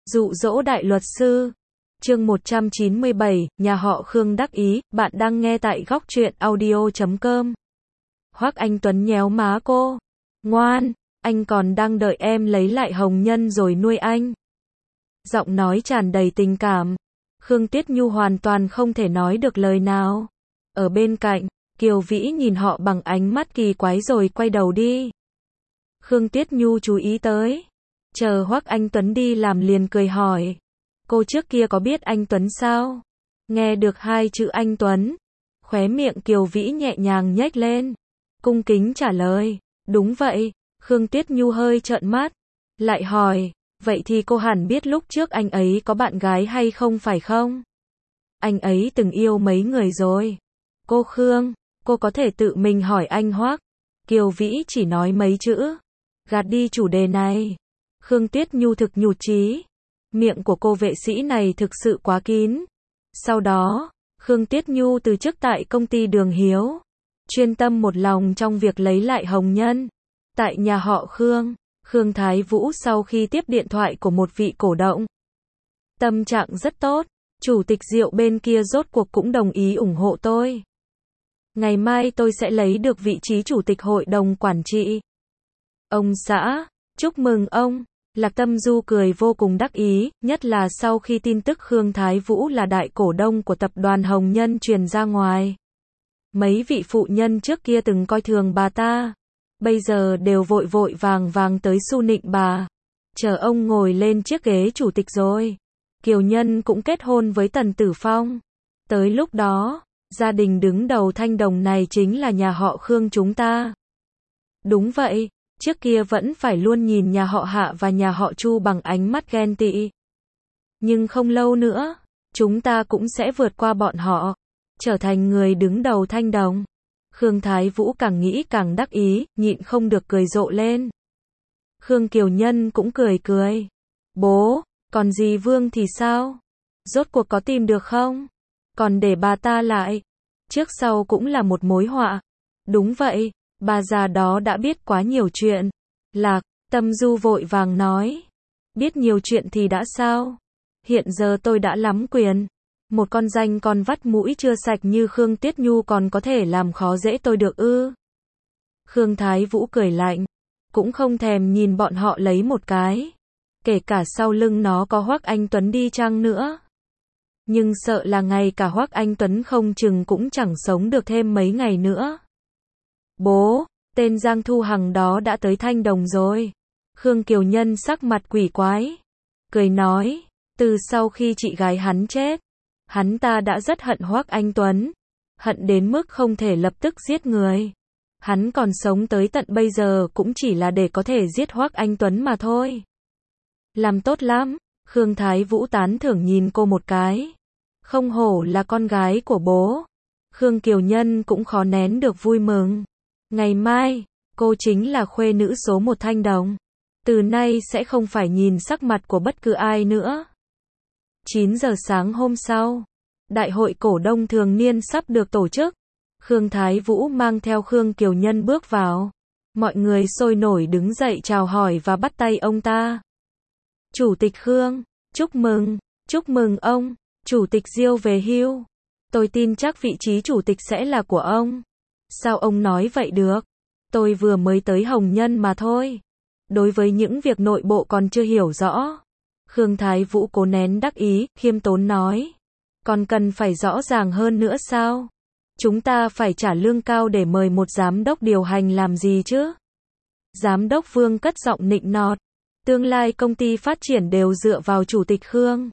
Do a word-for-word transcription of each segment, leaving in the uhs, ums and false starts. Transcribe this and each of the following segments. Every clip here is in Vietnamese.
Dụ dỗ đại luật sư. Chương một trăm chín mươi bảy, nhà họ Khương đắc ý, bạn đang nghe tại góc truyện audio chấm com. Hoắc Anh Tuấn nhéo má cô. Ngoan, anh còn đang đợi em lấy lại hồng nhân rồi nuôi anh. Giọng nói tràn đầy tình cảm. Khương Tuyết Nhu hoàn toàn không thể nói được lời nào. Ở bên cạnh, Kiều Vĩ nhìn họ bằng ánh mắt kỳ quái rồi quay đầu đi. Khương Tuyết Nhu chú ý tới. Chờ Hoắc Anh Tuấn đi làm liền cười hỏi. Cô trước kia có biết anh Tuấn sao? Nghe được hai chữ anh Tuấn. Khóe miệng Kiều Vĩ nhẹ nhàng nhếch lên. Cung kính trả lời. Đúng vậy. Khương Tuyết Nhu hơi trợn mắt. Lại hỏi. Vậy thì cô hẳn biết lúc trước anh ấy có bạn gái hay không phải không? Anh ấy từng yêu mấy người rồi. Cô Khương, cô có thể tự mình hỏi anh Hoắc. Kiều Vĩ chỉ nói mấy chữ. Gạt đi chủ đề này. Khương Tuyết Nhu thực nhụt chí. Miệng của cô vệ sĩ này thực sự quá kín. Sau đó, Khương Tuyết Nhu từ chức tại công ty Đường Hiếu. Chuyên tâm một lòng trong việc lấy lại hồng nhân. Tại nhà họ Khương, Khương Thái Vũ sau khi tiếp điện thoại của một vị cổ động. Tâm trạng rất tốt. Chủ tịch Diệu bên kia rốt cuộc cũng đồng ý ủng hộ tôi. Ngày mai tôi sẽ lấy được vị trí chủ tịch hội đồng quản trị. Ông xã, chúc mừng ông. Lạc Tâm Du cười vô cùng đắc ý, nhất là sau khi tin tức Khương Thái Vũ là đại cổ đông của tập đoàn Hồng Nhân truyền ra ngoài. Mấy vị phụ nhân trước kia từng coi thường bà ta, bây giờ đều vội vội vàng vàng tới su nịnh bà. Chờ ông ngồi lên chiếc ghế chủ tịch rồi. Kiều Nhân cũng kết hôn với Tần Tử Phong. Tới lúc đó, gia đình đứng đầu Thanh Đồng này chính là nhà họ Khương chúng ta. Đúng vậy. Trước kia vẫn phải luôn nhìn nhà họ Hạ và nhà họ Chu bằng ánh mắt ghen tị. Nhưng không lâu nữa, chúng ta cũng sẽ vượt qua bọn họ, trở thành người đứng đầu Thanh Đồng. Khương Thái Vũ càng nghĩ càng đắc ý, nhịn không được cười rộ lên. Khương Kiều Nhân cũng cười cười. Bố, còn dì Vương thì sao? Rốt cuộc có tìm được không? Còn để bà ta lại, trước sau cũng là một mối họa. Đúng vậy. Bà già đó đã biết quá nhiều chuyện. Lạc Tâm Du vội vàng nói. Biết nhiều chuyện thì đã sao? Hiện giờ tôi đã lắm quyền. Một con danh con vắt mũi chưa sạch như Khương Tuyết Nhu còn có thể làm khó dễ tôi được ư? Khương Thái Vũ cười lạnh. Cũng không thèm nhìn bọn họ lấy một cái. Kể cả sau lưng nó có Hoắc Anh Tuấn đi chăng nữa. Nhưng sợ là ngay cả Hoắc Anh Tuấn không chừng cũng chẳng sống được thêm mấy ngày nữa. Bố, tên Giang Thu Hằng đó đã tới Thanh Đồng rồi. Khương Kiều Nhân sắc mặt quỷ quái. Cười nói, từ sau khi chị gái hắn chết, hắn ta đã rất hận Hoắc Anh Tuấn. Hận đến mức không thể lập tức giết người. Hắn còn sống tới tận bây giờ cũng chỉ là để có thể giết Hoắc Anh Tuấn mà thôi. Làm tốt lắm. Khương Thái Vũ tán thưởng nhìn cô một cái. Không hổ là con gái của bố. Khương Kiều Nhân cũng khó nén được vui mừng. Ngày mai, cô chính là khuê nữ số một Thanh Đồng. Từ nay sẽ không phải nhìn sắc mặt của bất cứ ai nữa. chín giờ sáng hôm sau, đại hội cổ đông thường niên sắp được tổ chức. Khương Thái Vũ mang theo Khương Kiều Nhân bước vào. Mọi người sôi nổi đứng dậy chào hỏi và bắt tay ông ta. Chủ tịch Khương, chúc mừng, chúc mừng ông, Chủ tịch Diêu về hưu. Tôi tin chắc vị trí chủ tịch sẽ là của ông. Sao ông nói vậy được? Tôi vừa mới tới Hồng Nhân mà thôi. Đối với những việc nội bộ còn chưa hiểu rõ. Khương Thái Vũ cố nén đắc ý, khiêm tốn nói. Còn cần phải rõ ràng hơn nữa sao? Chúng ta phải trả lương cao để mời một giám đốc điều hành làm gì chứ? Giám đốc Vương cất giọng nịnh nọt. Tương lai công ty phát triển đều dựa vào Chủ tịch Khương.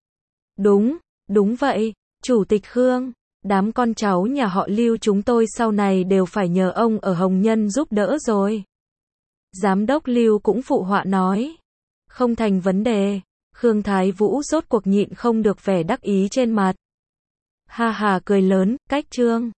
Đúng, đúng vậy, Chủ tịch Khương. Đám con cháu nhà họ Lưu chúng tôi sau này đều phải nhờ ông ở Hồng Nhân giúp đỡ rồi. Giám đốc Lưu cũng phụ họa nói. Không thành vấn đề. Khương Thái Vũ rốt cuộc nhịn không được vẻ đắc ý trên mặt. Ha ha cười lớn, cách trương.